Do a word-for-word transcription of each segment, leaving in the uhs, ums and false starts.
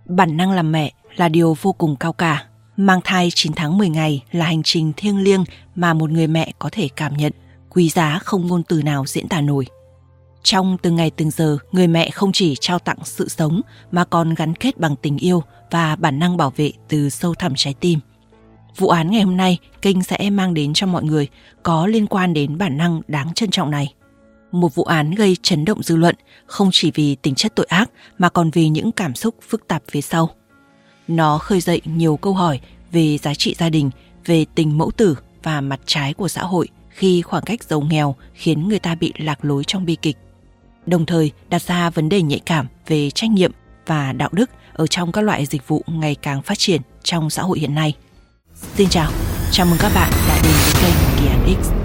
Bản năng làm mẹ là điều vô cùng cao cả. Mang thai chín tháng mười ngày là hành trình thiêng liêng mà một người mẹ có thể cảm nhận, quý giá không ngôn từ nào diễn tả nổi. Trong từng ngày từng giờ, người mẹ không chỉ trao tặng sự sống mà còn gắn kết bằng tình yêu và bản năng bảo vệ từ sâu thẳm trái tim. Vụ án ngày hôm nay, kênh sẽ mang đến cho mọi người có liên quan đến bản năng đáng trân trọng này. Một vụ án gây chấn động dư luận không chỉ vì tính chất tội ác mà còn vì những cảm xúc phức tạp phía sau. Nó khơi dậy nhiều câu hỏi về giá trị gia đình, về tình mẫu tử và mặt trái của xã hội khi khoảng cách giàu nghèo khiến người ta bị lạc lối trong bi kịch. Đồng thời đặt ra vấn đề nhạy cảm về trách nhiệm và đạo đức ở trong các loại dịch vụ ngày càng phát triển trong xã hội hiện nay. Xin chào, chào mừng các bạn đã đến với kênh Kỳ Án X.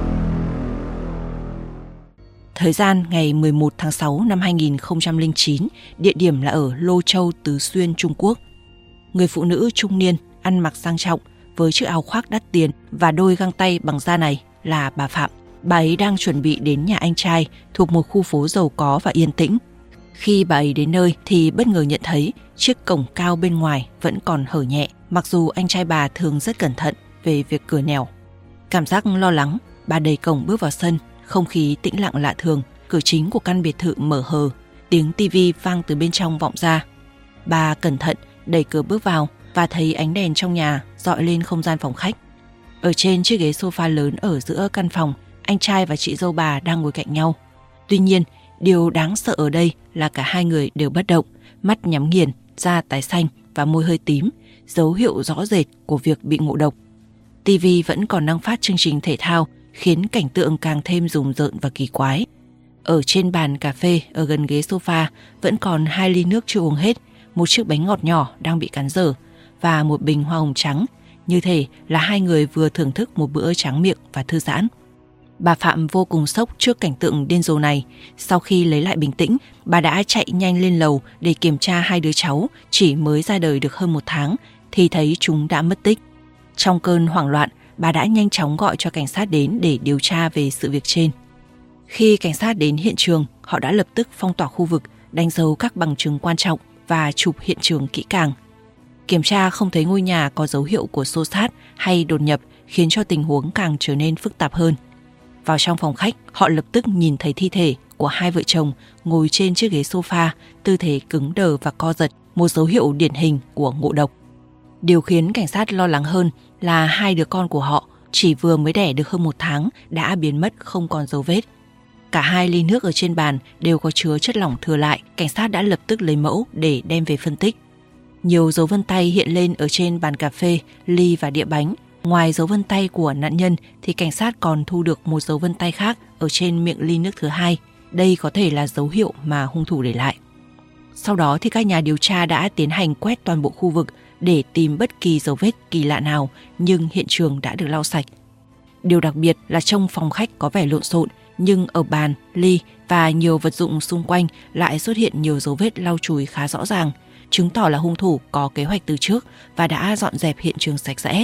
Thời gian ngày mười một tháng sáu năm hai nghìn không trăm lẻ chín, địa điểm là ở Lô Châu, Tứ Xuyên, Trung Quốc. Người phụ nữ trung niên ăn mặc sang trọng với chiếc áo khoác đắt tiền và đôi găng tay bằng da này là bà Phạm. Bà ấy đang chuẩn bị đến nhà anh trai thuộc một khu phố giàu có và yên tĩnh. Khi bà ấy đến nơi thì bất ngờ nhận thấy chiếc cổng cao bên ngoài vẫn còn hở nhẹ, mặc dù anh trai bà thường rất cẩn thận về việc cửa nẻo. Cảm giác lo lắng, bà đẩy cổng bước vào sân, không khí tĩnh lặng lạ thường, cửa chính của căn biệt thự mở hờ, tiếng tivi vang từ bên trong vọng ra. Bà cẩn thận đẩy cửa bước vào và thấy ánh đèn trong nhà dọi lên không gian phòng khách. Ở trên chiếc ghế sofa lớn ở giữa căn phòng, anh trai và chị dâu bà đang ngồi cạnh nhau. Tuy nhiên, điều đáng sợ ở đây là cả hai người đều bất động, mắt nhắm nghiền, da tái xanh và môi hơi tím, dấu hiệu rõ rệt của việc bị ngộ độc. ti vi vẫn còn đang phát chương trình thể thao, khiến cảnh tượng càng thêm rùng rợn và kỳ quái. Ở trên bàn cà phê ở gần ghế sofa vẫn còn hai ly nước chưa uống hết, một chiếc bánh ngọt nhỏ đang bị cắn dở và một bình hoa hồng trắng, như thể là hai người vừa thưởng thức một bữa tráng miệng và thư giãn. Bà Phạm vô cùng sốc trước cảnh tượng điên rồ này. Sau khi lấy lại bình tĩnh, bà đã chạy nhanh lên lầu để kiểm tra hai đứa cháu chỉ mới ra đời được hơn một tháng thì thấy chúng đã mất tích. Trong cơn hoảng loạn, bà đã nhanh chóng gọi cho cảnh sát đến để điều tra về sự việc trên. Khi cảnh sát đến hiện trường, họ đã lập tức phong tỏa khu vực, đánh dấu các bằng chứng quan trọng và chụp hiện trường kỹ càng. Kiểm tra không thấy ngôi nhà có dấu hiệu của xô xát hay đột nhập, khiến cho tình huống càng trở nên phức tạp hơn. Vào trong phòng khách, họ lập tức nhìn thấy thi thể của hai vợ chồng ngồi trên chiếc ghế sofa, tư thế cứng đờ và co giật, một dấu hiệu điển hình của ngộ độc. Điều khiến cảnh sát lo lắng hơn là hai đứa con của họ chỉ vừa mới đẻ được hơn một tháng đã biến mất không còn dấu vết. Cả hai ly nước ở trên bàn đều có chứa chất lỏng thừa lại, cảnh sát đã lập tức lấy mẫu để đem về phân tích. Nhiều dấu vân tay hiện lên ở trên bàn cà phê, ly và đĩa bánh. Ngoài dấu vân tay của nạn nhân thì cảnh sát còn thu được một dấu vân tay khác ở trên miệng ly nước thứ hai. Đây có thể là dấu hiệu mà hung thủ để lại. Sau đó thì các nhà điều tra đã tiến hành quét toàn bộ khu vực để tìm bất kỳ dấu vết kỳ lạ nào, nhưng hiện trường đã được lau sạch. Điều đặc biệt là trong phòng khách có vẻ lộn xộn, nhưng ở bàn, ly và nhiều vật dụng xung quanh lại xuất hiện nhiều dấu vết lau chùi khá rõ ràng, chứng tỏ là hung thủ có kế hoạch từ trước và đã dọn dẹp hiện trường sạch sẽ.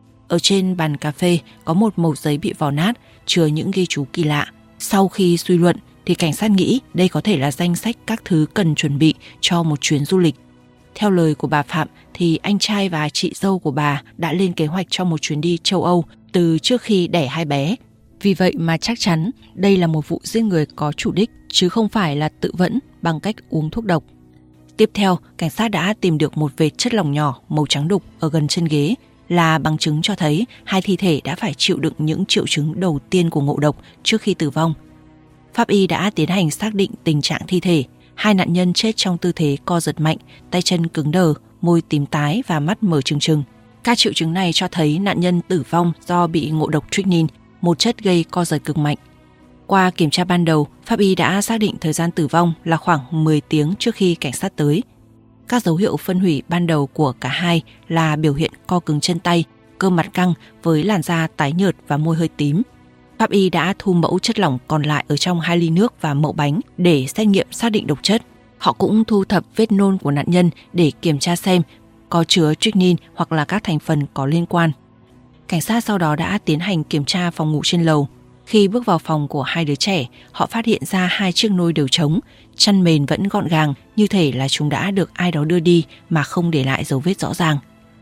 Ở trên bàn cà phê có một mẩu giấy bị vò nát, chứa những ghi chú kỳ lạ. Sau khi suy luận thì cảnh sát nghĩ đây có thể là danh sách các thứ cần chuẩn bị cho một chuyến du lịch. Theo lời của bà Phạm thì anh trai và chị dâu của bà đã lên kế hoạch cho một chuyến đi châu Âu từ trước khi đẻ hai bé. Vì vậy mà chắc chắn đây là một vụ giết người có chủ đích, chứ không phải là tự vẫn bằng cách uống thuốc độc. Tiếp theo, cảnh sát đã tìm được một vệt chất lỏng nhỏ màu trắng đục ở gần chân ghế, là bằng chứng cho thấy hai thi thể đã phải chịu đựng những triệu chứng đầu tiên của ngộ độc trước khi tử vong. Pháp y đã tiến hành xác định tình trạng thi thể. Hai nạn nhân chết trong tư thế co giật mạnh, tay chân cứng đờ, môi tím tái và mắt mở trừng trừng. Các triệu chứng này cho thấy nạn nhân tử vong do bị ngộ độc strychnine, một chất gây co giật cực mạnh. Qua kiểm tra ban đầu, pháp y đã xác định thời gian tử vong là khoảng mười tiếng trước khi cảnh sát tới. Các dấu hiệu phân hủy ban đầu của cả hai là biểu hiện co cứng chân tay, cơ mặt căng với làn da tái nhợt và môi hơi tím. Pháp y đã thu mẫu chất lỏng còn lại ở trong hai ly nước và mẫu bánh để xét nghiệm xác định độc chất. Họ cũng thu thập vết nôn của nạn nhân để kiểm tra xem có chứa strychnine hoặc là các thành phần có liên quan. Cảnh sát sau đó đã tiến hành kiểm tra phòng ngủ trên lầu. Khi bước vào phòng của hai đứa trẻ, họ phát hiện ra hai chiếc nôi đều trống, Chăn mền vẫn gọn gàng, như thể là chúng đã được ai đó đưa đi mà không để lại dấu vết rõ ràng.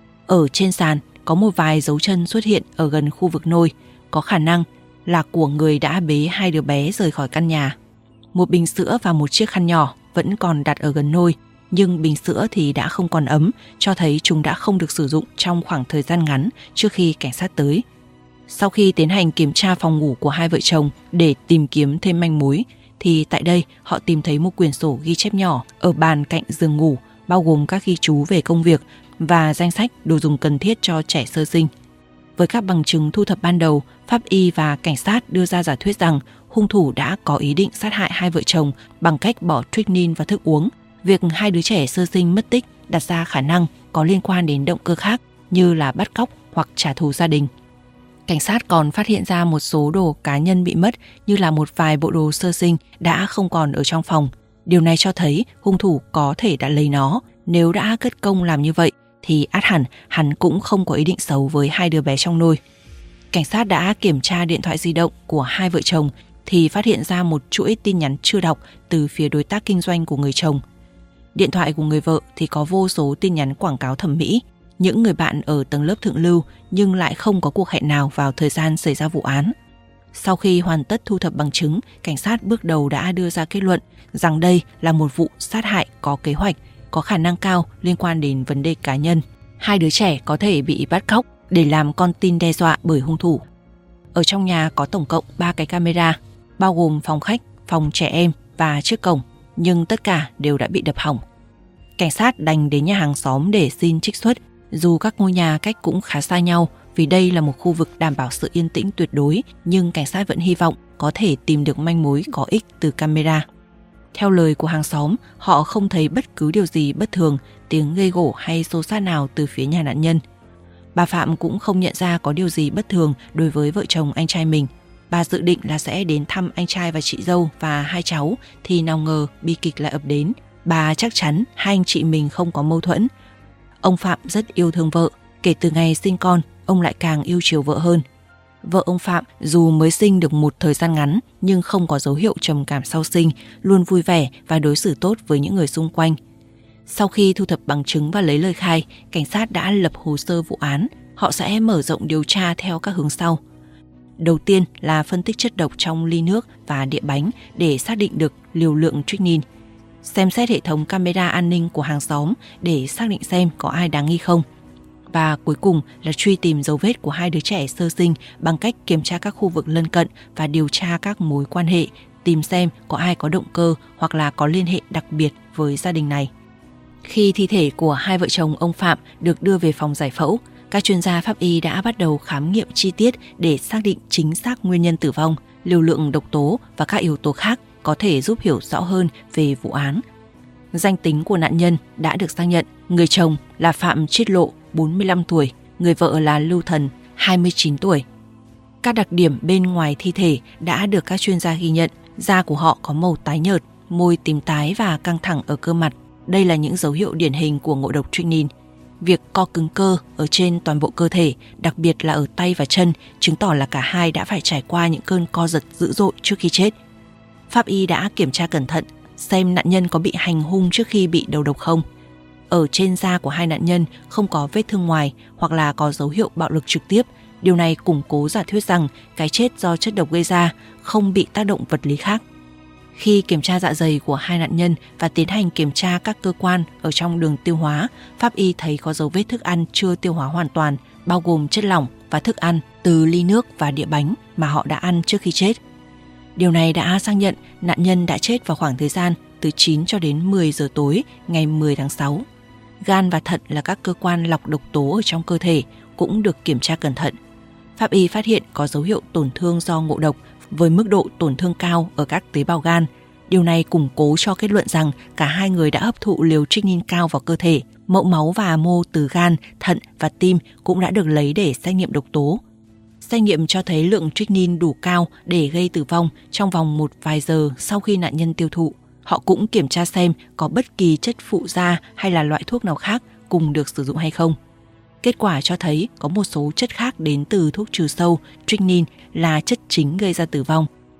Ở trên sàn có một vài dấu chân xuất hiện ở gần khu vực nôi, có khả năng là của người đã bế hai đứa bé rời khỏi căn nhà. Một bình sữa và một chiếc khăn nhỏ vẫn còn đặt ở gần nôi, nhưng bình sữa thì đã không còn ấm, cho thấy chúng đã không được sử dụng trong khoảng thời gian ngắn trước khi cảnh sát tới. Sau khi tiến hành kiểm tra phòng ngủ của hai vợ chồng để tìm kiếm thêm manh mối, thì tại đây họ tìm thấy một quyển sổ ghi chép nhỏ ở bàn cạnh giường ngủ, bao gồm các ghi chú về công việc và danh sách đồ dùng cần thiết cho trẻ sơ sinh. Với các bằng chứng thu thập ban đầu, pháp y và cảnh sát đưa ra giả thuyết rằng hung thủ đã có ý định sát hại hai vợ chồng bằng cách bỏ strychnine vào thức uống. Việc hai đứa trẻ sơ sinh mất tích đặt ra khả năng có liên quan đến động cơ khác như là bắt cóc hoặc trả thù gia đình. Cảnh sát còn phát hiện ra một số đồ cá nhân bị mất, như là một vài bộ đồ sơ sinh đã không còn ở trong phòng. Điều này cho thấy hung thủ có thể đã lấy nó. Nếu đã cất công làm như vậy thì ắt hẳn hắn cũng không có ý định xấu với hai đứa bé trong nôi. Cảnh sát đã kiểm tra điện thoại di động của hai vợ chồng thì phát hiện ra một chuỗi tin nhắn chưa đọc từ phía đối tác kinh doanh của người chồng. Điện thoại của người vợ thì có vô số tin nhắn quảng cáo thẩm mỹ, những người bạn ở tầng lớp thượng lưu, nhưng lại không có cuộc hẹn nào vào thời gian xảy ra vụ án. Sau khi hoàn tất thu thập bằng chứng, cảnh sát bước đầu đã đưa ra kết luận rằng đây là một vụ sát hại có kế hoạch, có khả năng cao liên quan đến vấn đề cá nhân. Hai đứa trẻ có thể bị bắt cóc để làm con tin đe dọa bởi hung thủ. Ở trong nhà có tổng cộng ba cái camera, bao gồm phòng khách, phòng trẻ em và trước cổng, nhưng tất cả đều đã bị đập hỏng. Cảnh sát đành đến nhà hàng xóm để xin trích xuất, dù các ngôi nhà cách cũng khá xa nhau, vì đây là một khu vực đảm bảo sự yên tĩnh tuyệt đối, nhưng cảnh sát vẫn hy vọng có thể tìm được manh mối có ích từ camera. Theo lời của hàng xóm, họ không thấy bất cứ điều gì bất thường, tiếng gây gổ hay xô xát nào từ phía nhà nạn nhân. Bà Phạm cũng không nhận ra có điều gì bất thường đối với vợ chồng anh trai mình. Bà dự định là sẽ đến thăm anh trai và chị dâu và hai cháu, thì nào ngờ bi kịch lại ập đến. Bà chắc chắn hai anh chị mình không có mâu thuẫn. Ông Phạm rất yêu thương vợ, kể từ ngày sinh con, ông lại càng yêu chiều vợ hơn. Vợ ông Phạm dù mới sinh được một thời gian ngắn nhưng không có dấu hiệu trầm cảm sau sinh, luôn vui vẻ và đối xử tốt với những người xung quanh. Sau khi thu thập bằng chứng và lấy lời khai, cảnh sát đã lập hồ sơ vụ án. Họ sẽ mở rộng điều tra theo các hướng sau. Đầu tiên là phân tích chất độc trong ly nước và đĩa bánh để xác định được liều lượng strychnine. Xem xét hệ thống camera an ninh của hàng xóm để xác định xem có ai đáng nghi không. Và cuối cùng là truy tìm dấu vết của hai đứa trẻ sơ sinh bằng cách kiểm tra các khu vực lân cận và điều tra các mối quan hệ, tìm xem có ai có động cơ hoặc là có liên hệ đặc biệt với gia đình này. Khi thi thể của hai vợ chồng ông Phạm được đưa về phòng giải phẫu, các chuyên gia pháp y đã bắt đầu khám nghiệm chi tiết để xác định chính xác nguyên nhân tử vong, liều lượng độc tố và các yếu tố khác có thể giúp hiểu rõ hơn về vụ án. Danh tính của nạn nhân đã được xác nhận, người chồng là Phạm Chiết Lộ, bốn mươi lăm tuổi, người vợ là Lưu Thần, hai mươi chín tuổi. Các đặc điểm bên ngoài thi thể đã được các chuyên gia ghi nhận, da của họ có màu tái nhợt, môi tím tái và căng thẳng ở cơ mặt. Đây là những dấu hiệu điển hình của ngộ độc strychnine. Việc co cứng cơ ở trên toàn bộ cơ thể, đặc biệt là ở tay và chân, chứng tỏ là cả hai đã phải trải qua những cơn co giật dữ dội trước khi chết. Pháp y đã kiểm tra cẩn thận xem nạn nhân có bị hành hung trước khi bị đầu độc không. Ở trên da của hai nạn nhân không có vết thương ngoài hoặc là có dấu hiệu bạo lực trực tiếp. Điều này củng cố giả thuyết rằng cái chết do chất độc gây ra, không bị tác động vật lý khác. Khi kiểm tra dạ dày của hai nạn nhân và tiến hành kiểm tra các cơ quan ở trong đường tiêu hóa, pháp y thấy có dấu vết thức ăn chưa tiêu hóa hoàn toàn, bao gồm chất lỏng và thức ăn từ ly nước và đĩa bánh mà họ đã ăn trước khi chết. Điều này đã xác nhận nạn nhân đã chết vào khoảng thời gian từ chín cho đến mười giờ tối ngày mười tháng sáu. Gan và thận là các cơ quan lọc độc tố ở trong cơ thể cũng được kiểm tra cẩn thận. Pháp y phát hiện có dấu hiệu tổn thương do ngộ độc với mức độ tổn thương cao ở các tế bào gan. Điều này củng cố cho kết luận rằng cả hai người đã hấp thụ liều strychnine cao vào cơ thể. Mẫu máu và mô từ gan, thận và tim cũng đã được lấy để xét nghiệm độc tố. Xét nghiệm cho thấy lượng strychnine đủ cao để gây tử vong trong vòng một vài giờ sau khi nạn nhân tiêu thụ. Họ cũng kiểm tra xem có bất kỳ chất phụ da hay là loại thuốc nào khác cùng được sử dụng hay không. Kết quả cho thấy có một số chất khác đến từ thuốc trừ sâu, strychnine là chất chính gây ra tử vong.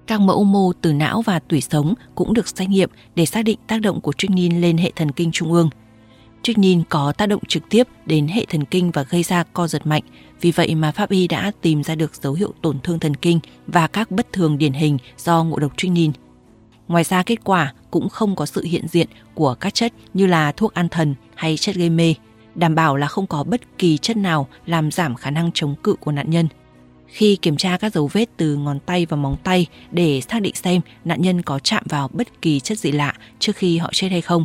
Các mẫu mô từ não và tủy sống cũng được xét nghiệm để xác định tác động của strychnine lên hệ thần kinh trung ương. Strychnine có tác động trực tiếp đến hệ thần kinh và gây ra co giật mạnh, vì vậy mà pháp y đã tìm ra được dấu hiệu tổn thương thần kinh và các bất thường điển hình do ngộ độc strychnine. Ngoài ra, kết quả cũng không có sự hiện diện của các chất như là thuốc an thần hay chất gây mê, đảm bảo là không có bất kỳ chất nào làm giảm khả năng chống cự của nạn nhân. Khi kiểm tra các dấu vết từ ngón tay và móng tay để xác định xem nạn nhân có chạm vào bất kỳ chất gì lạ trước khi họ chết hay không,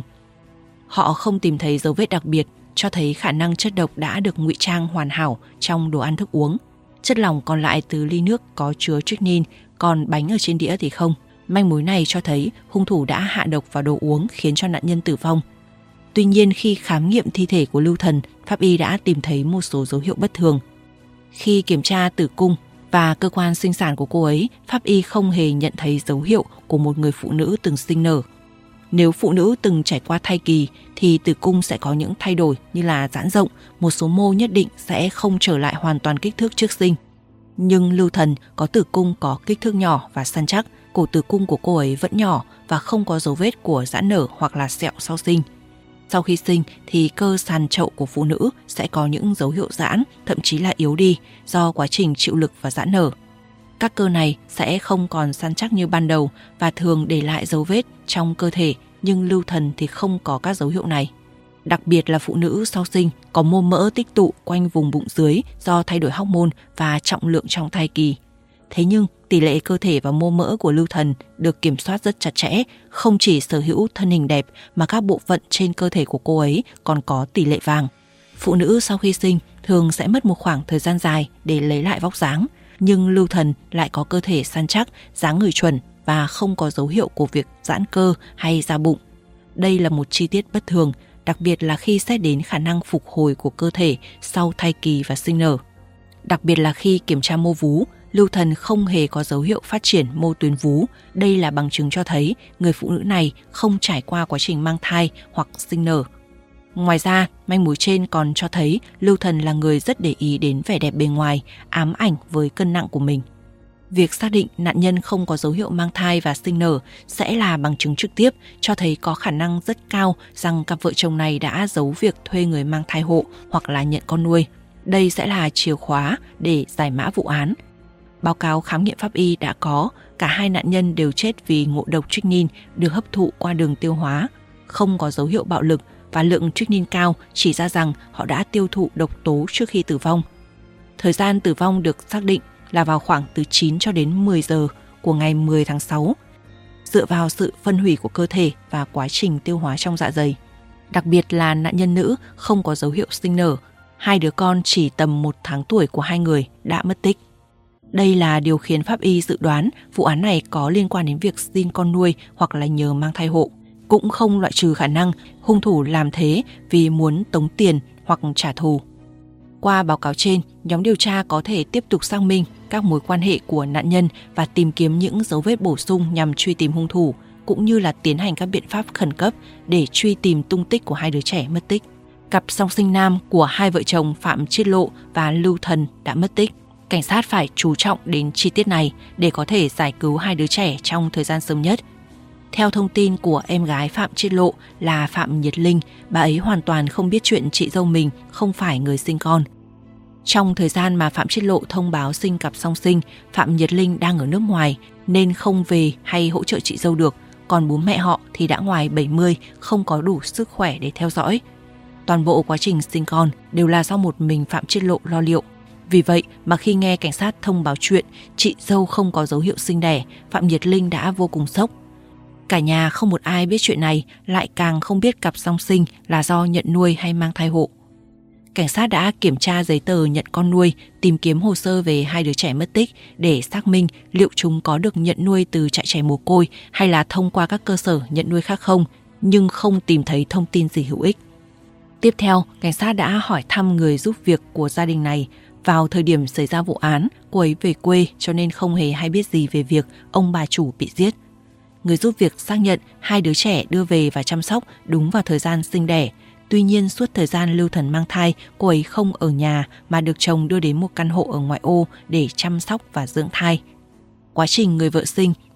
họ không tìm thấy dấu vết đặc biệt, cho thấy khả năng chất độc đã được ngụy trang hoàn hảo trong đồ ăn thức uống. Chất lỏng còn lại từ ly nước có chứa strychnine, còn bánh ở trên đĩa thì không. Manh mối này cho thấy hung thủ đã hạ độc vào đồ uống khiến cho nạn nhân tử vong. Tuy nhiên, khi khám nghiệm thi thể của Lưu Thần, pháp y đã tìm thấy một số dấu hiệu bất thường. Khi kiểm tra tử cung và cơ quan sinh sản của cô ấy, pháp y không hề nhận thấy dấu hiệu của một người phụ nữ từng sinh nở. Nếu phụ nữ từng trải qua thai kỳ thì tử cung sẽ có những thay đổi như là giãn rộng, một số mô nhất định sẽ không trở lại hoàn toàn kích thước trước sinh. Nhưng Lưu Thần có tử cung có kích thước nhỏ và săn chắc, cổ tử cung của cô ấy vẫn nhỏ và không có dấu vết của giãn nở hoặc là sẹo sau sinh. Sau khi sinh thì cơ sàn chậu của phụ nữ sẽ có những dấu hiệu giãn, thậm chí là yếu đi do quá trình chịu lực và giãn nở. Các cơ này sẽ không còn săn chắc như ban đầu và thường để lại dấu vết trong cơ thể, nhưng Lưu Thần thì không có các dấu hiệu này. Đặc biệt là phụ nữ sau sinh có mô mỡ tích tụ quanh vùng bụng dưới do thay đổi hormone và trọng lượng trong thai kỳ. Thế nhưng tỷ lệ cơ thể và mô mỡ của Lưu Thần được kiểm soát rất chặt chẽ, không chỉ sở hữu thân hình đẹp mà các bộ phận trên cơ thể của cô ấy còn có tỷ lệ vàng. Phụ nữ sau khi sinh thường sẽ mất một khoảng thời gian dài để lấy lại vóc dáng, nhưng Lưu Thần lại có cơ thể săn chắc, dáng người chuẩn và không có dấu hiệu của việc giãn cơ hay da bụng. Đây là một chi tiết bất thường, đặc biệt là khi xét đến khả năng phục hồi của cơ thể sau thai kỳ và sinh nở. Đặc biệt là khi kiểm tra mô vú, Lưu Thần không hề có dấu hiệu phát triển mô tuyến vú. Đây là bằng chứng cho thấy người phụ nữ này không trải qua quá trình mang thai hoặc sinh nở. Ngoài ra, manh mối trên còn cho thấy Lưu Thần là người rất để ý đến vẻ đẹp bề ngoài, ám ảnh với cân nặng của mình. Việc xác định nạn nhân không có dấu hiệu mang thai và sinh nở sẽ là bằng chứng trực tiếp cho thấy có khả năng rất cao rằng cặp vợ chồng này đã giấu việc thuê người mang thai hộ hoặc là nhận con nuôi. Đây sẽ là chìa khóa để giải mã vụ án. Báo cáo khám nghiệm pháp y đã có, cả hai nạn nhân đều chết vì ngộ độc strychnine được hấp thụ qua đường tiêu hóa, không có dấu hiệu bạo lực và lượng strychnine cao chỉ ra rằng họ đã tiêu thụ độc tố trước khi tử vong. Thời gian tử vong được xác định là vào khoảng từ chín cho đến mười giờ của ngày mười tháng sáu, dựa vào sự phân hủy của cơ thể và quá trình tiêu hóa trong dạ dày. Đặc biệt là nạn nhân nữ không có dấu hiệu sinh nở, hai đứa con chỉ tầm một tháng tuổi của hai người đã mất tích. Đây là điều khiến pháp y dự đoán vụ án này có liên quan đến việc xin con nuôi hoặc là nhờ mang thai hộ. Cũng không loại trừ khả năng hung thủ làm thế vì muốn tống tiền hoặc trả thù. Qua báo cáo trên, nhóm điều tra có thể tiếp tục xác minh các mối quan hệ của nạn nhân và tìm kiếm những dấu vết bổ sung nhằm truy tìm hung thủ, cũng như là tiến hành các biện pháp khẩn cấp để truy tìm tung tích của hai đứa trẻ mất tích. Cặp song sinh nam của hai vợ chồng Phạm Chiết Lộ và Lưu Thần đã mất tích. Cảnh sát phải chú trọng đến chi tiết này để có thể giải cứu hai đứa trẻ trong thời gian sớm nhất. Theo thông tin của em gái Phạm Chiết Lộ là Phạm Nhật Linh, bà ấy hoàn toàn không biết chuyện chị dâu mình không phải người sinh con. Trong thời gian mà Phạm Chiết Lộ thông báo sinh cặp song sinh, Phạm Nhật Linh đang ở nước ngoài nên không về hay hỗ trợ chị dâu được, còn bố mẹ họ thì đã ngoài bảy mươi, không có đủ sức khỏe để theo dõi. Toàn bộ quá trình sinh con đều là do một mình Phạm Chiết Lộ lo liệu. Vì vậy mà khi nghe cảnh sát thông báo chuyện chị dâu không có dấu hiệu sinh đẻ, Phạm Nhật Linh đã vô cùng sốc. Cả nhà không một ai biết chuyện này, lại càng không biết cặp song sinh là do nhận nuôi hay mang thai hộ. Cảnh sát đã kiểm tra giấy tờ nhận con nuôi, tìm kiếm hồ sơ về hai đứa trẻ mất tích để xác minh liệu chúng có được nhận nuôi từ trại trẻ mồ côi hay là thông qua các cơ sở nhận nuôi khác không, nhưng không tìm thấy thông tin gì hữu ích. Tiếp theo, cảnh sát đã hỏi thăm người giúp việc của gia đình này. Vào thời điểm xảy ra vụ án, cô ấy về quê cho nên không hề hay biết gì về việc ông bà chủ bị giết. Người giúp việc xác nhận hai đứa trẻ đưa về và chăm sóc đúng vào thời gian sinh đẻ. Tuy nhiên suốt thời gian Lưu Thần mang thai, cô ấy không ở nhà mà được chồng đưa đến một căn hộ ở ngoại ô để chăm sóc và dưỡng thai. Quá trình người vợ sinh và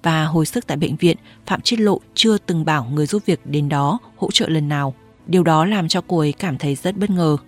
và hồi sức tại bệnh viện, Phạm Chiết Lộ chưa từng bảo người giúp việc đến đó hỗ trợ lần nào. Điều đó làm cho cô ấy cảm thấy rất bất ngờ.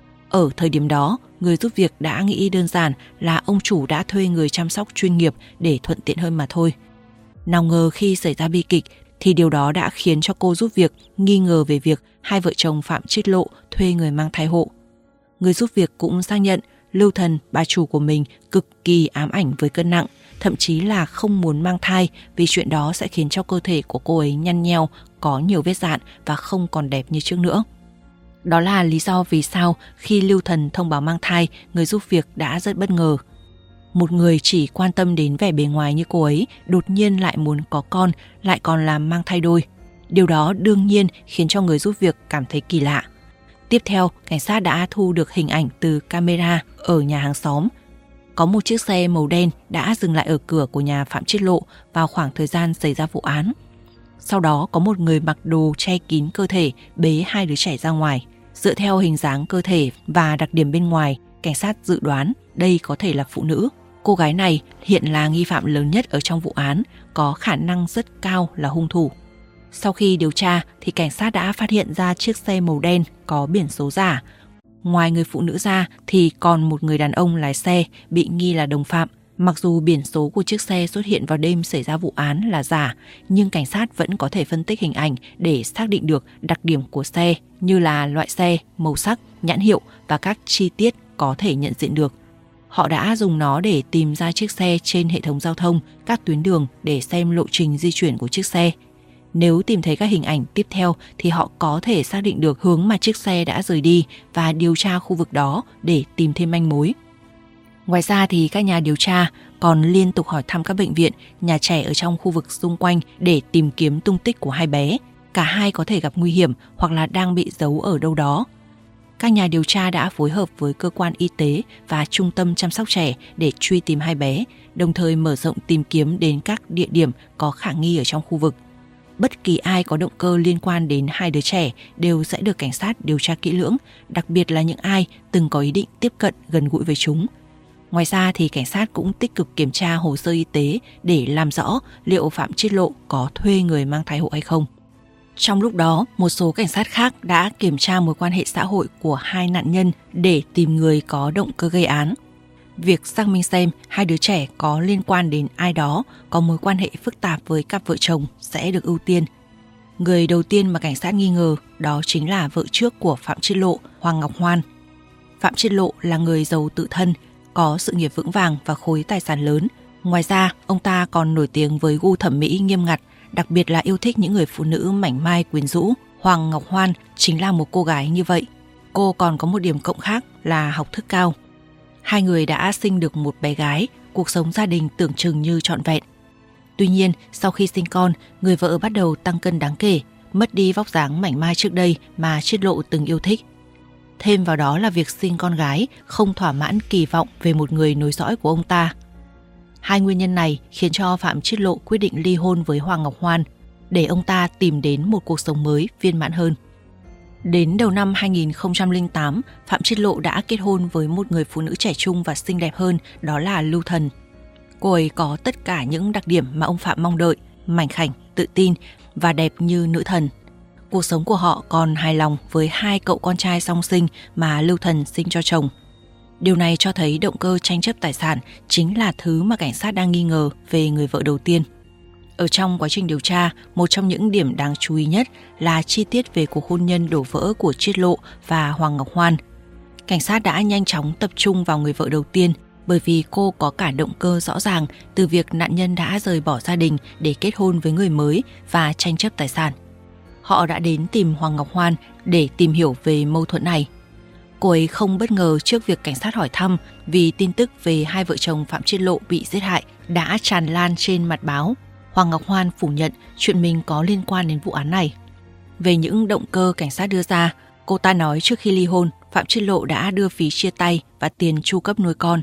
Ở thời điểm đó, người giúp việc đã nghĩ đơn giản là ông chủ đã thuê người chăm sóc chuyên nghiệp để thuận tiện hơn mà thôi. Nào ngờ khi xảy ra bi kịch thì điều đó đã khiến cho cô giúp việc nghi ngờ về việc hai vợ chồng Phạm Chiết Lộ thuê người mang thai hộ. Người giúp việc cũng xác nhận Lưu Thần, bà chủ của mình, cực kỳ ám ảnh với cân nặng, thậm chí là không muốn mang thai vì chuyện đó sẽ khiến cho cơ thể của cô ấy nhăn nheo, có nhiều vết rạn và không còn đẹp như trước nữa. Đó là lý do vì sao khi Lưu Thần thông báo mang thai, người giúp việc đã rất bất ngờ. Một người chỉ quan tâm đến vẻ bề ngoài như cô ấy đột nhiên lại muốn có con, lại còn làm mang thai đôi. Điều đó đương nhiên khiến cho người giúp việc cảm thấy kỳ lạ. Tiếp theo, cảnh sát đã thu được hình ảnh từ camera ở nhà hàng xóm. Có một chiếc xe màu đen đã dừng lại ở cửa của nhà Phạm Chiết Lộ vào khoảng thời gian xảy ra vụ án. Sau đó có một người mặc đồ che kín cơ thể bế hai đứa trẻ ra ngoài. Dựa theo hình dáng cơ thể và đặc điểm bên ngoài, cảnh sát dự đoán đây có thể là phụ nữ. Cô gái này hiện là nghi phạm lớn nhất ở trong vụ án, có khả năng rất cao là hung thủ. Sau khi điều tra thì cảnh sát đã phát hiện ra chiếc xe màu đen có biển số giả. Ngoài người phụ nữ ra thì còn một người đàn ông lái xe bị nghi là đồng phạm. Mặc dù biển số của chiếc xe xuất hiện vào đêm xảy ra vụ án là giả, nhưng cảnh sát vẫn có thể phân tích hình ảnh để xác định được đặc điểm của xe như là loại xe, màu sắc, nhãn hiệu và các chi tiết có thể nhận diện được. Họ đã dùng nó để tìm ra chiếc xe trên hệ thống giao thông, các tuyến đường để xem lộ trình di chuyển của chiếc xe. Nếu tìm thấy các hình ảnh tiếp theo thì họ có thể xác định được hướng mà chiếc xe đã rời đi và điều tra khu vực đó để tìm thêm manh mối. Ngoài ra thì các nhà điều tra còn liên tục hỏi thăm các bệnh viện, nhà trẻ ở trong khu vực xung quanh để tìm kiếm tung tích của hai bé. Cả hai có thể gặp nguy hiểm hoặc là đang bị giấu ở đâu đó. Các nhà điều tra đã phối hợp với cơ quan y tế và trung tâm chăm sóc trẻ để truy tìm hai bé, đồng thời mở rộng tìm kiếm đến các địa điểm có khả nghi ở trong khu vực. Bất kỳ ai có động cơ liên quan đến hai đứa trẻ đều sẽ được cảnh sát điều tra kỹ lưỡng, đặc biệt là những ai từng có ý định tiếp cận gần gũi với chúng. Ngoài ra thì cảnh sát cũng tích cực kiểm tra hồ sơ y tế để làm rõ liệu Phạm Chiết Lộ có thuê người mang thai hộ hay không. Trong lúc đó, một số cảnh sát khác đã kiểm tra mối quan hệ xã hội của hai nạn nhân để tìm người có động cơ gây án. Việc xác minh xem hai đứa trẻ có liên quan đến ai đó có mối quan hệ phức tạp với cặp vợ chồng sẽ được ưu tiên. Người đầu tiên mà cảnh sát nghi ngờ đó chính là vợ trước của Phạm Chiết Lộ, Hoàng Ngọc Hoan. Phạm Chiết Lộ là người giàu tự thân, có sự nghiệp vững vàng và khối tài sản lớn. Ngoài ra, ông ta còn nổi tiếng với gu thẩm mỹ nghiêm ngặt, đặc biệt là yêu thích những người phụ nữ mảnh mai quyến rũ. Hoàng Ngọc Hoan chính là một cô gái như vậy. Cô còn có một điểm cộng khác là học thức cao. Hai người đã sinh được một bé gái, cuộc sống gia đình tưởng chừng như trọn vẹn. Tuy nhiên, sau khi sinh con, người vợ bắt đầu tăng cân đáng kể, mất đi vóc dáng mảnh mai trước đây mà Chiết Lộ từng yêu thích. Thêm vào đó là việc sinh con gái không thỏa mãn kỳ vọng về một người nối dõi của ông ta. Hai nguyên nhân này khiến cho Phạm Chiết Lộ quyết định ly hôn với Hoàng Ngọc Hoan để ông ta tìm đến một cuộc sống mới viên mãn hơn. Đến đầu năm hai nghìn không trăm lẻ tám, Phạm Chiết Lộ đã kết hôn với một người phụ nữ trẻ trung và xinh đẹp hơn, đó là Lưu Thần. Cô ấy có tất cả những đặc điểm mà ông Phạm mong đợi, mảnh khảnh, tự tin và đẹp như nữ thần. Cuộc sống của họ còn hài lòng với hai cậu con trai song sinh mà Lưu Thần sinh cho chồng. Điều này cho thấy động cơ tranh chấp tài sản chính là thứ mà cảnh sát đang nghi ngờ về người vợ đầu tiên. Ở trong quá trình điều tra, một trong những điểm đáng chú ý nhất là chi tiết về cuộc hôn nhân đổ vỡ của Chiết Lộ và Hoàng Ngọc Hoan. Cảnh sát đã nhanh chóng tập trung vào người vợ đầu tiên bởi vì cô có cả động cơ rõ ràng từ việc nạn nhân đã rời bỏ gia đình để kết hôn với người mới và tranh chấp tài sản. Họ đã đến tìm Hoàng Ngọc Hoan để tìm hiểu về mâu thuẫn này. Cô ấy không bất ngờ trước việc cảnh sát hỏi thăm vì tin tức về hai vợ chồng Phạm Chiết Lộ bị giết hại đã tràn lan trên mặt báo. Hoàng Ngọc Hoan phủ nhận chuyện mình có liên quan đến vụ án này. Về những động cơ cảnh sát đưa ra, cô ta nói trước khi ly hôn, Phạm Chiết Lộ đã đưa phí chia tay và tiền chu cấp nuôi con.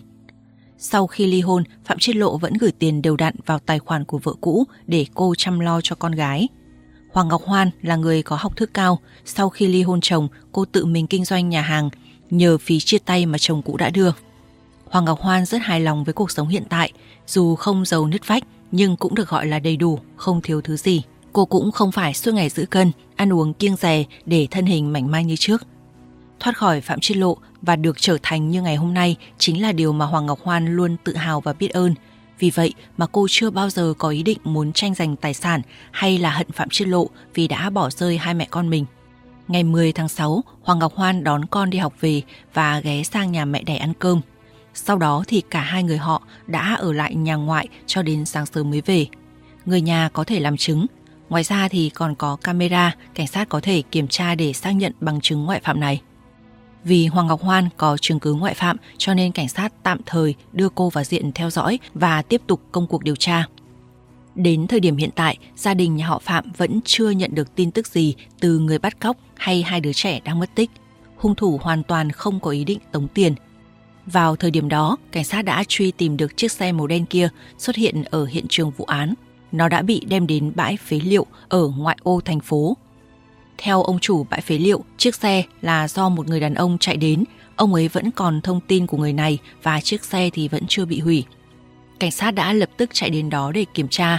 Sau khi ly hôn, Phạm Chiết Lộ vẫn gửi tiền đều đặn vào tài khoản của vợ cũ để cô chăm lo cho con gái. Hoàng Ngọc Hoan là người có học thức cao. Sau khi ly hôn chồng, cô tự mình kinh doanh nhà hàng nhờ phí chia tay mà chồng cũ đã đưa. Hoàng Ngọc Hoan rất hài lòng với cuộc sống hiện tại, dù không giàu nứt vách nhưng cũng được gọi là đầy đủ, không thiếu thứ gì. Cô cũng không phải suốt ngày giữ cân, ăn uống kiêng dè để thân hình mảnh mai như trước. Thoát khỏi Phạm Chiết Lộ và được trở thành như ngày hôm nay chính là điều mà Hoàng Ngọc Hoan luôn tự hào và biết ơn. Vì vậy mà cô chưa bao giờ có ý định muốn tranh giành tài sản hay là hận Phạm Chiết Lộ vì đã bỏ rơi hai mẹ con mình. Ngày mười tháng sáu, Hoàng Ngọc Hoan đón con đi học về và ghé sang nhà mẹ đẻ ăn cơm. Sau đó thì cả hai người họ đã ở lại nhà ngoại cho đến sáng sớm mới về. Người nhà có thể làm chứng. Ngoài ra thì còn có camera, cảnh sát có thể kiểm tra để xác nhận bằng chứng ngoại phạm này. Vì Hoàng Ngọc Hoan có chứng cứ ngoại phạm cho nên cảnh sát tạm thời đưa cô vào diện theo dõi và tiếp tục công cuộc điều tra. Đến thời điểm hiện tại, gia đình nhà họ Phạm vẫn chưa nhận được tin tức gì từ người bắt cóc hay hai đứa trẻ đang mất tích. Hung thủ hoàn toàn không có ý định tống tiền. Vào thời điểm đó, cảnh sát đã truy tìm được chiếc xe màu đen kia xuất hiện ở hiện trường vụ án. Nó đã bị đem đến bãi phế liệu ở ngoại ô thành phố. Theo ông chủ bãi phế liệu, chiếc xe là do một người đàn ông chạy đến. Ông ấy vẫn còn thông tin của người này và chiếc xe thì vẫn chưa bị hủy. Cảnh sát đã lập tức chạy đến đó để kiểm tra.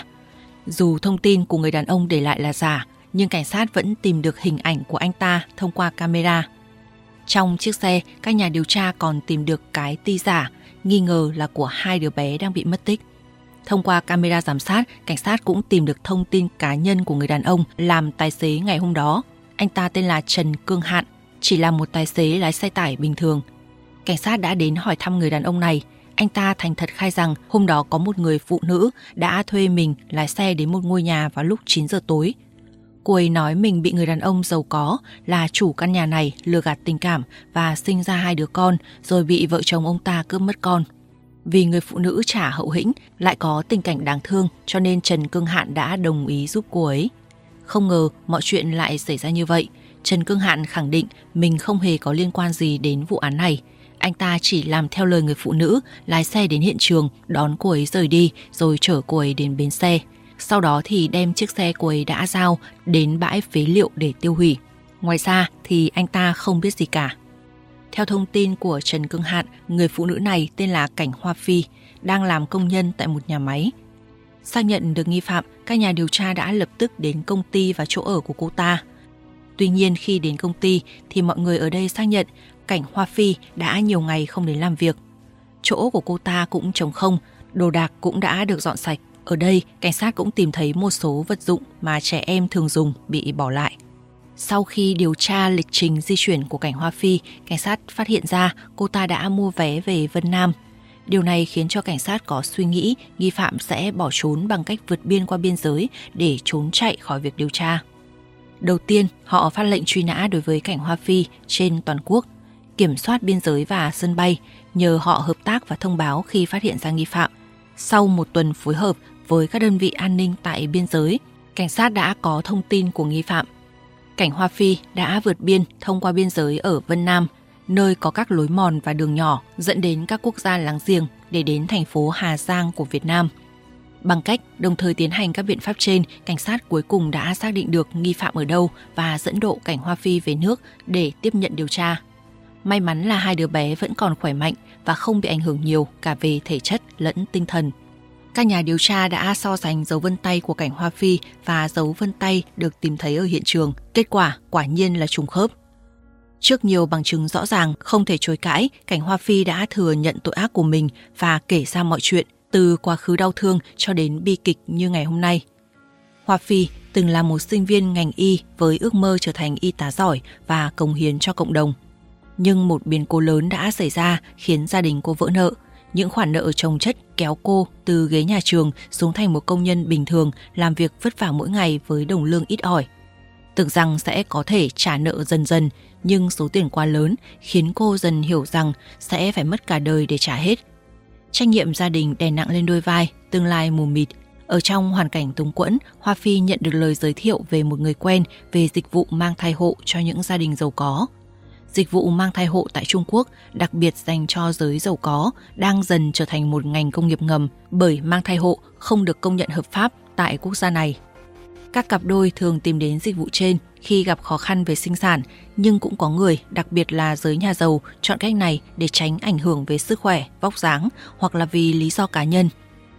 Dù thông tin của người đàn ông để lại là giả, nhưng cảnh sát vẫn tìm được hình ảnh của anh ta thông qua camera. Trong chiếc xe, các nhà điều tra còn tìm được cái ti giả, nghi ngờ là của hai đứa bé đang bị mất tích. Thông qua camera giám sát, cảnh sát cũng tìm được thông tin cá nhân của người đàn ông làm tài xế ngày hôm đó. Anh ta tên là Trần Cương Hạn, chỉ là một tài xế lái xe tải bình thường. Cảnh sát đã đến hỏi thăm người đàn ông này. Anh ta thành thật khai rằng hôm đó có một người phụ nữ đã thuê mình lái xe đến một ngôi nhà vào lúc chín giờ tối. Cô ấy nói mình bị người đàn ông giàu có là chủ căn nhà này lừa gạt tình cảm và sinh ra hai đứa con rồi bị vợ chồng ông ta cướp mất con. Vì người phụ nữ chả hậu hĩnh lại có tình cảnh đáng thương cho nên Trần Cương Hạn đã đồng ý giúp cô ấy. Không ngờ mọi chuyện lại xảy ra như vậy. Trần Cương Hạn khẳng định mình không hề có liên quan gì đến vụ án này. Anh ta chỉ làm theo lời người phụ nữ, lái xe đến hiện trường, đón cô ấy rời đi rồi chở cô ấy đến bến xe. Sau đó thì đem chiếc xe cô ấy đã giao đến bãi phế liệu để tiêu hủy. Ngoài ra thì anh ta không biết gì cả. Theo thông tin của Trần Cương Hạn, người phụ nữ này tên là Cảnh Hoa Phi, đang làm công nhân tại một nhà máy. Xác nhận được nghi phạm, các nhà điều tra đã lập tức đến công ty và chỗ ở của cô ta. Tuy nhiên khi đến công ty thì mọi người ở đây xác nhận Cảnh Hoa Phi đã nhiều ngày không đến làm việc. Chỗ của cô ta cũng trống không, đồ đạc cũng đã được dọn sạch. Ở đây, cảnh sát cũng tìm thấy một số vật dụng mà trẻ em thường dùng bị bỏ lại. Sau khi điều tra lịch trình di chuyển của Cảnh Hoa Phi, cảnh sát phát hiện ra cô ta đã mua vé về Vân Nam. Điều này khiến cho cảnh sát có suy nghĩ nghi phạm sẽ bỏ trốn bằng cách vượt biên qua biên giới để trốn chạy khỏi việc điều tra. Đầu tiên, họ phát lệnh truy nã đối với Cảnh Hoa Phi trên toàn quốc, kiểm soát biên giới và sân bay, nhờ họ hợp tác và thông báo khi phát hiện ra nghi phạm. Sau một tuần phối hợp với các đơn vị an ninh tại biên giới, cảnh sát đã có thông tin của nghi phạm. Cảnh Hoa Phi đã vượt biên thông qua biên giới ở Vân Nam, nơi có các lối mòn và đường nhỏ dẫn đến các quốc gia láng giềng để đến thành phố Hà Giang của Việt Nam. Bằng cách đồng thời tiến hành các biện pháp trên, cảnh sát cuối cùng đã xác định được nghi phạm ở đâu và dẫn độ Cảnh Hoa Phi về nước để tiếp nhận điều tra. May mắn là hai đứa bé vẫn còn khỏe mạnh và không bị ảnh hưởng nhiều cả về thể chất lẫn tinh thần. Các nhà điều tra đã so sánh dấu vân tay của Cảnh Hoa Phi và dấu vân tay được tìm thấy ở hiện trường. Kết quả quả nhiên là trùng khớp. Trước nhiều bằng chứng rõ ràng không thể chối cãi, Cảnh Hoa Phi đã thừa nhận tội ác của mình và kể ra mọi chuyện từ quá khứ đau thương cho đến bi kịch như ngày hôm nay. Hoa Phi từng là một sinh viên ngành y với ước mơ trở thành y tá giỏi và cống hiến cho cộng đồng. Nhưng một biến cố lớn đã xảy ra khiến gia đình cô vỡ nợ. Những khoản nợ chồng chất kéo cô từ ghế nhà trường xuống thành một công nhân bình thường làm việc vất vả mỗi ngày với đồng lương ít ỏi. Tưởng rằng sẽ có thể trả nợ dần dần, nhưng số tiền quá lớn khiến cô dần hiểu rằng sẽ phải mất cả đời để trả hết. Trách nhiệm gia đình đè nặng lên đôi vai, tương lai mù mịt. Ở trong hoàn cảnh túng quẫn, Hoa Phi nhận được lời giới thiệu về một người quen về dịch vụ mang thai hộ cho những gia đình giàu có. Dịch vụ mang thai hộ tại Trung Quốc, đặc biệt dành cho giới giàu có, đang dần trở thành một ngành công nghiệp ngầm bởi mang thai hộ không được công nhận hợp pháp tại quốc gia này. Các cặp đôi thường tìm đến dịch vụ trên khi gặp khó khăn về sinh sản, nhưng cũng có người, đặc biệt là giới nhà giàu, chọn cách này để tránh ảnh hưởng về sức khỏe, vóc dáng hoặc là vì lý do cá nhân.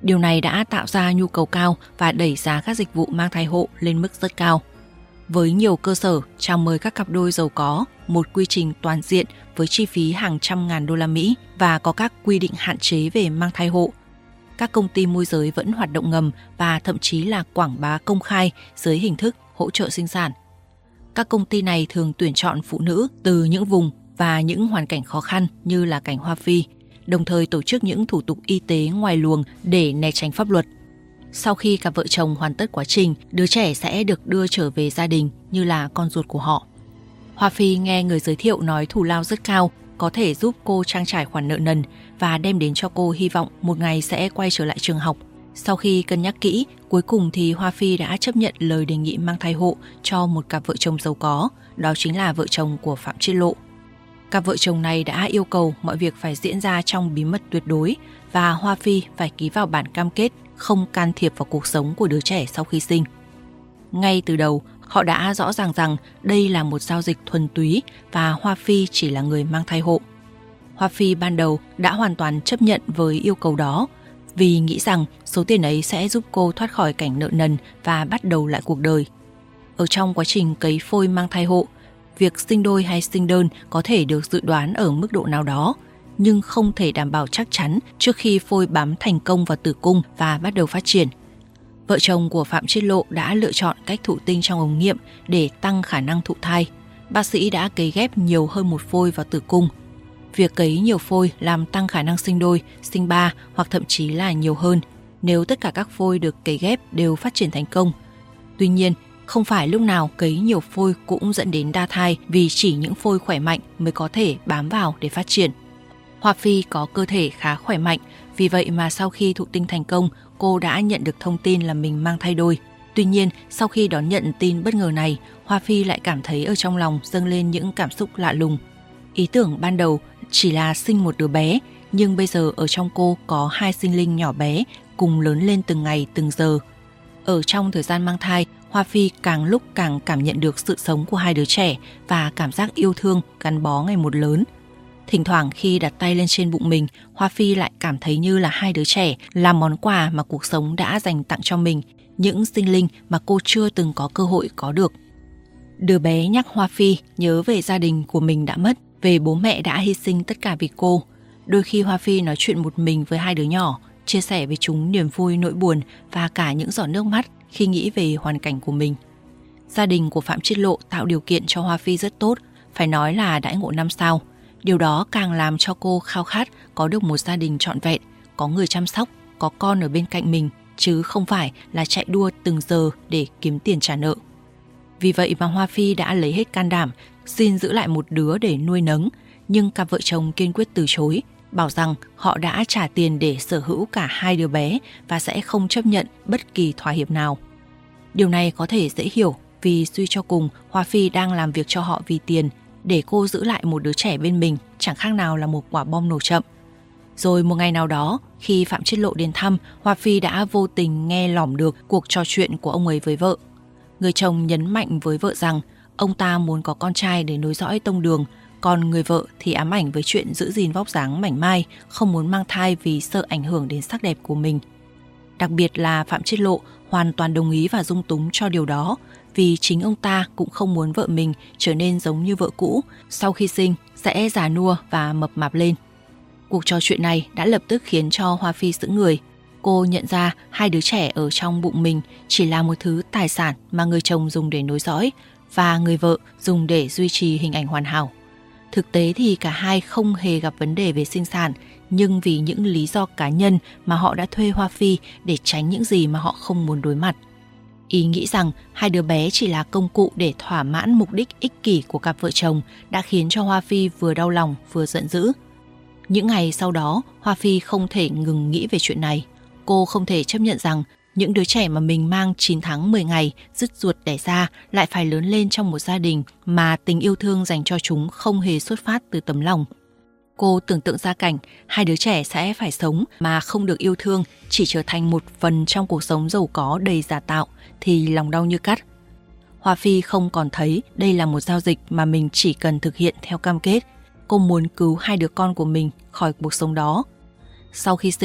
Điều này đã tạo ra nhu cầu cao và đẩy giá các dịch vụ mang thai hộ lên mức rất cao. Với nhiều cơ sở chào mời các cặp đôi giàu có, một quy trình toàn diện với chi phí hàng trăm ngàn đô la Mỹ và có các quy định hạn chế về mang thai hộ. Các công ty môi giới vẫn hoạt động ngầm và thậm chí là quảng bá công khai dưới hình thức hỗ trợ sinh sản. Các công ty này thường tuyển chọn phụ nữ từ những vùng và những hoàn cảnh khó khăn như là cảnh Hoa Phi, đồng thời tổ chức những thủ tục y tế ngoài luồng để né tránh pháp luật. Sau khi cặp vợ chồng hoàn tất quá trình, đứa trẻ sẽ được đưa trở về gia đình như là con ruột của họ. Hoa Phi nghe người giới thiệu nói thù lao rất cao, có thể giúp cô trang trải khoản nợ nần và đem đến cho cô hy vọng một ngày sẽ quay trở lại trường học. Sau khi cân nhắc kỹ, cuối cùng thì Hoa Phi đã chấp nhận lời đề nghị mang thai hộ cho một cặp vợ chồng giàu có, đó chính là vợ chồng của Phạm Chiết Lộ. Cặp vợ chồng này đã yêu cầu mọi việc phải diễn ra trong bí mật tuyệt đối và Hoa Phi phải ký vào bản cam kết không can thiệp vào cuộc sống của đứa trẻ sau khi sinh. Ngay từ đầu, họ đã rõ ràng rằng đây là một giao dịch thuần túy và Hoa Phi chỉ là người mang thai hộ. Hoa Phi ban đầu đã hoàn toàn chấp nhận với yêu cầu đó vì nghĩ rằng số tiền ấy sẽ giúp cô thoát khỏi cảnh nợ nần và bắt đầu lại cuộc đời. Ở trong quá trình cấy phôi mang thai hộ, việc sinh đôi hay sinh đơn có thể được dự đoán ở mức độ nào đó, nhưng không thể đảm bảo chắc chắn trước khi phôi bám thành công vào tử cung và bắt đầu phát triển. Vợ chồng của Phạm Chiết Lộ đã lựa chọn cách thụ tinh trong ống nghiệm để tăng khả năng thụ thai. Bác sĩ đã cấy ghép nhiều hơn một phôi vào tử cung. Việc cấy nhiều phôi làm tăng khả năng sinh đôi, sinh ba hoặc thậm chí là nhiều hơn nếu tất cả các phôi được cấy ghép đều phát triển thành công. Tuy nhiên, không phải lúc nào cấy nhiều phôi cũng dẫn đến đa thai vì chỉ những phôi khỏe mạnh mới có thể bám vào để phát triển. Hoa Phi có cơ thể khá khỏe mạnh, vì vậy mà sau khi thụ tinh thành công, cô đã nhận được thông tin là mình mang thai đôi. Tuy nhiên, sau khi đón nhận tin bất ngờ này, Hoa Phi lại cảm thấy ở trong lòng dâng lên những cảm xúc lạ lùng. Ý tưởng ban đầu chỉ là sinh một đứa bé, nhưng bây giờ ở trong cô có hai sinh linh nhỏ bé cùng lớn lên từng ngày từng giờ. Ở trong thời gian mang thai, Hoa Phi càng lúc càng cảm nhận được sự sống của hai đứa trẻ và cảm giác yêu thương gắn bó ngày một lớn. Thỉnh thoảng khi đặt tay lên trên bụng mình, Hoa Phi lại cảm thấy như là hai đứa trẻ là món quà mà cuộc sống đã dành tặng cho mình, những sinh linh mà cô chưa từng có cơ hội có được. Đứa bé nhắc Hoa Phi nhớ về gia đình của mình đã mất, về bố mẹ đã hy sinh tất cả vì cô. Đôi khi Hoa Phi nói chuyện một mình với hai đứa nhỏ, chia sẻ với chúng niềm vui, nỗi buồn và cả những giọt nước mắt khi nghĩ về hoàn cảnh của mình. Gia đình của Phạm Chiết Lộ tạo điều kiện cho Hoa Phi rất tốt, phải nói là đãi ngộ năm sao. Điều đó càng làm cho cô khao khát có được một gia đình trọn vẹn, có người chăm sóc, có con ở bên cạnh mình, chứ không phải là chạy đua từng giờ để kiếm tiền trả nợ. Vì vậy mà Hoa Phi đã lấy hết can đảm, xin giữ lại một đứa để nuôi nấng, nhưng cặp vợ chồng kiên quyết từ chối, bảo rằng họ đã trả tiền để sở hữu cả hai đứa bé và sẽ không chấp nhận bất kỳ thỏa hiệp nào. Điều này có thể dễ hiểu vì suy cho cùng Hoa Phi đang làm việc cho họ vì tiền, để cô giữ lại một đứa trẻ bên mình chẳng khác nào là một quả bom nổ chậm. Rồi một ngày nào đó, khi Phạm Chiết Lộ đến thăm, Hoa Phi đã vô tình nghe lỏm được cuộc trò chuyện của ông ấy với vợ. Người chồng nhấn mạnh với vợ rằng ông ta muốn có con trai để nối dõi tông đường, còn người vợ thì ám ảnh với chuyện giữ gìn vóc dáng mảnh mai, không muốn mang thai vì sợ ảnh hưởng đến sắc đẹp của mình. Đặc biệt là Phạm Chiết Lộ hoàn toàn đồng ý và dung túng cho điều đó, vì chính ông ta cũng không muốn vợ mình trở nên giống như vợ cũ, sau khi sinh sẽ già nua và mập mạp lên. Cuộc trò chuyện này đã lập tức khiến cho Hoa Phi sững người. Cô nhận ra hai đứa trẻ ở trong bụng mình chỉ là một thứ tài sản mà người chồng dùng để nối dõi và người vợ dùng để duy trì hình ảnh hoàn hảo. Thực tế thì cả hai không hề gặp vấn đề về sinh sản, nhưng vì những lý do cá nhân mà họ đã thuê Hoa Phi để tránh những gì mà họ không muốn đối mặt. Ý nghĩ rằng hai đứa bé chỉ là công cụ để thỏa mãn mục đích ích kỷ của cặp vợ chồng đã khiến cho Hoa Phi vừa đau lòng vừa giận dữ. Những ngày sau đó, Hoa Phi không thể ngừng nghĩ về chuyện này. Cô không thể chấp nhận rằng những đứa trẻ mà mình mang chín tháng mười ngày dứt ruột đẻ ra lại phải lớn lên trong một gia đình mà tình yêu thương dành cho chúng không hề xuất phát từ tấm lòng. Cô tưởng tượng ra cảnh hai đứa trẻ sẽ phải sống mà không được yêu thương, chỉ trở thành một phần trong cuộc sống giàu có đầy giả tạo, thì lòng đau như cắt. Hoa Phi không còn thấy đây là một giao dịch mà mình chỉ cần thực hiện theo cam kết. Cô muốn cứu hai đứa con của mình khỏi cuộc sống đó. Sau khi sinh,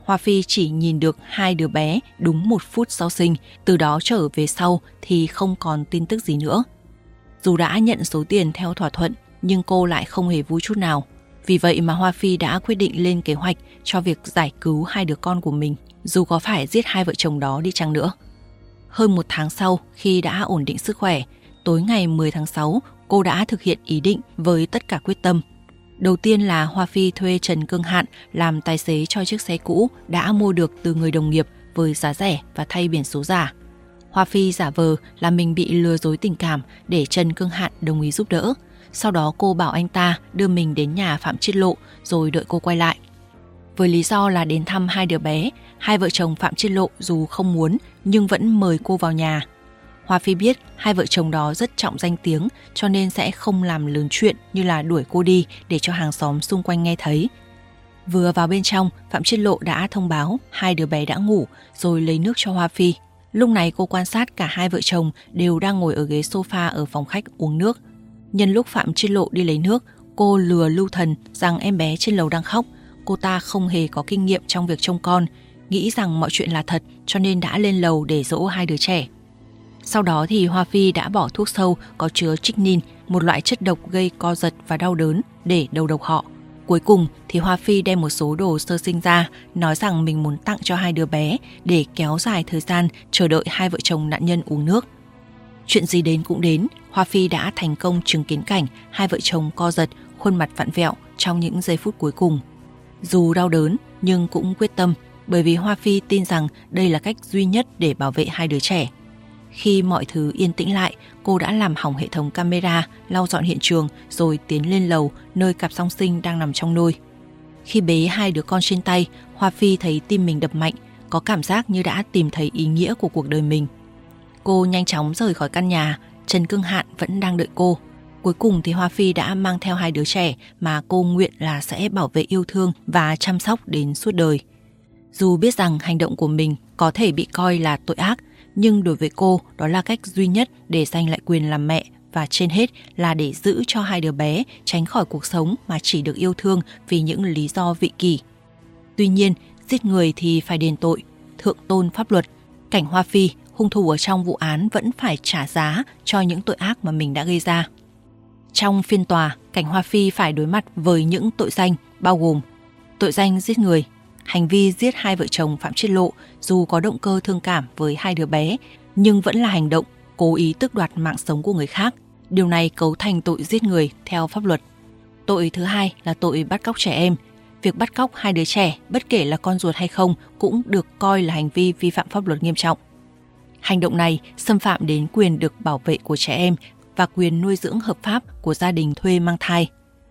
Hoa Phi chỉ nhìn được hai đứa bé đúng một phút sau sinh, từ đó trở về sau thì không còn tin tức gì nữa. Dù đã nhận số tiền theo thỏa thuận, nhưng cô lại không hề vui chút nào. Vì vậy mà Hoa Phi đã quyết định lên kế hoạch cho việc giải cứu hai đứa con của mình, dù có phải giết hai vợ chồng đó đi chăng nữa. Hơn một tháng sau, khi đã ổn định sức khỏe, tối ngày mười tháng sáu, cô đã thực hiện ý định với tất cả quyết tâm. Đầu tiên là Hoa Phi thuê Trần Cương Hạn làm tài xế cho chiếc xe cũ đã mua được từ người đồng nghiệp với giá rẻ và thay biển số giả. Hoa Phi giả vờ là mình bị lừa dối tình cảm để Trần Cương Hạn đồng ý giúp đỡ. Sau đó cô bảo anh ta đưa mình đến nhà Phạm Chiết Lộ rồi đợi cô quay lại. Với lý do là đến thăm hai đứa bé, hai vợ chồng Phạm Chiết Lộ dù không muốn nhưng vẫn mời cô vào nhà. Hoa Phi biết hai vợ chồng đó rất trọng danh tiếng cho nên sẽ không làm lớn chuyện như là đuổi cô đi để cho hàng xóm xung quanh nghe thấy. Vừa vào bên trong, Phạm Chiết Lộ đã thông báo hai đứa bé đã ngủ rồi lấy nước cho Hoa Phi. Lúc này cô quan sát cả hai vợ chồng đều đang ngồi ở ghế sofa ở phòng khách uống nước. Nhân lúc Phạm Chiết Lộ đi lấy nước, cô lừa Lưu Thần rằng em bé trên lầu đang khóc. Cô ta không hề có kinh nghiệm trong việc trông con, nghĩ rằng mọi chuyện là thật cho nên đã lên lầu để dỗ hai đứa trẻ. Sau đó thì Hoa Phi đã bỏ thuốc sâu có chứa strychnine, một loại chất độc gây co giật và đau đớn, để đầu độc họ. Cuối cùng thì Hoa Phi đem một số đồ sơ sinh ra, nói rằng mình muốn tặng cho hai đứa bé để kéo dài thời gian chờ đợi hai vợ chồng nạn nhân uống nước. Chuyện gì đến cũng đến, Hoa Phi đã thành công chứng kiến cảnh hai vợ chồng co giật, khuôn mặt vặn vẹo trong những giây phút cuối cùng. Dù đau đớn nhưng cũng quyết tâm, bởi vì Hoa Phi tin rằng đây là cách duy nhất để bảo vệ hai đứa trẻ. Khi mọi thứ yên tĩnh lại, cô đã làm hỏng hệ thống camera, lau dọn hiện trường rồi tiến lên lầu nơi cặp song sinh đang nằm trong nôi. Khi bế hai đứa con trên tay, Hoa Phi thấy tim mình đập mạnh, có cảm giác như đã tìm thấy ý nghĩa của cuộc đời mình. Cô nhanh chóng rời khỏi căn nhà, Trần Cương Hạn vẫn đang đợi cô. Cuối cùng thì Hoa Phi đã mang theo hai đứa trẻ mà cô nguyện là sẽ bảo vệ, yêu thương và chăm sóc đến suốt đời. Dù biết rằng hành động của mình có thể bị coi là tội ác, nhưng đối với cô đó là cách duy nhất để giành lại quyền làm mẹ, và trên hết là để giữ cho hai đứa bé tránh khỏi cuộc sống mà chỉ được yêu thương vì những lý do vị kỷ. Tuy nhiên, giết người thì phải đền tội, thượng tôn pháp luật. Cảnh Hoa Phi, hung thủ ở trong vụ án, vẫn phải trả giá cho những tội ác mà mình đã gây ra. Trong phiên tòa, Cảnh Hoa Phi phải đối mặt với những tội danh bao gồm tội danh giết người. Hành vi giết hai vợ chồng Phạm Chiết Lộ dù có động cơ thương cảm với hai đứa bé nhưng vẫn là hành động cố ý tước đoạt mạng sống của người khác. Điều này cấu thành tội giết người theo pháp luật. Tội thứ hai là tội bắt cóc trẻ em. Việc bắt cóc hai đứa trẻ, bất kể là con ruột hay không, cũng được coi là hành vi vi phạm pháp luật nghiêm trọng. Hành động này xâm phạm đến quyền được bảo vệ của trẻ em và quyền nuôi dưỡng hợp pháp của gia đình thuê mang thai.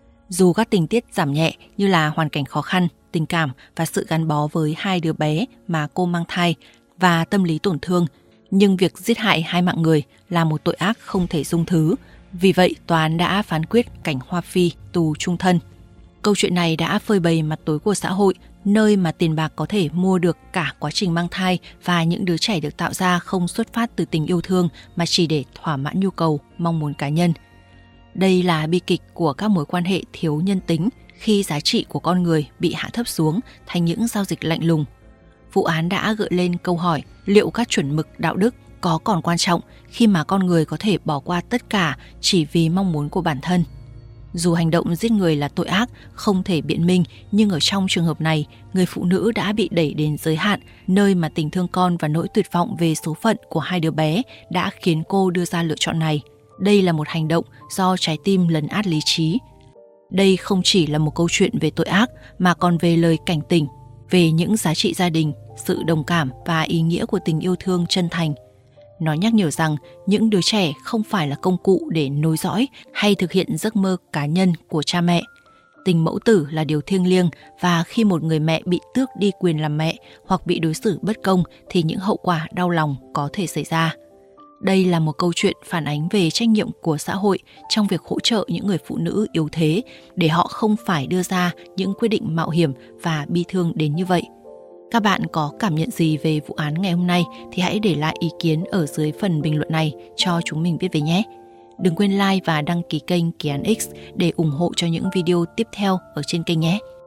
Dù các tình tiết giảm nhẹ như là hoàn cảnh khó khăn, tình cảm và sự gắn bó với hai đứa bé mà cô mang thai và tâm lý tổn thương, nhưng việc giết hại hai mạng người là một tội ác không thể dung thứ. Vì vậy, tòa án đã phán quyết Cảnh Hoa Phi tù chung thân. Câu chuyện này đã phơi bày mặt tối của xã hội, nơi mà tiền bạc có thể mua được cả quá trình mang thai và những đứa trẻ được tạo ra không xuất phát từ tình yêu thương mà chỉ để thỏa mãn nhu cầu, mong muốn cá nhân. Đây là bi kịch của các mối quan hệ thiếu nhân tính khi giá trị của con người bị hạ thấp xuống thành những giao dịch lạnh lùng. Vụ án đã gợi lên câu hỏi liệu các chuẩn mực đạo đức có còn quan trọng khi mà con người có thể bỏ qua tất cả chỉ vì mong muốn của bản thân. Dù hành động giết người là tội ác, không thể biện minh, nhưng ở trong trường hợp này, người phụ nữ đã bị đẩy đến giới hạn, nơi mà tình thương con và nỗi tuyệt vọng về số phận của hai đứa bé đã khiến cô đưa ra lựa chọn này. Đây là một hành động do trái tim lấn át lý trí. Đây không chỉ là một câu chuyện về tội ác mà còn về lời cảnh tỉnh, về những giá trị gia đình, sự đồng cảm và ý nghĩa của tình yêu thương chân thành. Nó nhắc nhở rằng những đứa trẻ không phải là công cụ để nối dõi hay thực hiện giấc mơ cá nhân của cha mẹ. Tình mẫu tử là điều thiêng liêng, và khi một người mẹ bị tước đi quyền làm mẹ hoặc bị đối xử bất công thì những hậu quả đau lòng có thể xảy ra. Đây là một câu chuyện phản ánh về trách nhiệm của xã hội trong việc hỗ trợ những người phụ nữ yếu thế để họ không phải đưa ra những quyết định mạo hiểm và bi thương đến như vậy. Các bạn có cảm nhận gì về vụ án ngày hôm nay thì hãy để lại ý kiến ở dưới phần bình luận này cho chúng mình biết về nhé. Đừng quên like và đăng ký kênh Kỳ Án X để ủng hộ cho những video tiếp theo ở trên kênh nhé.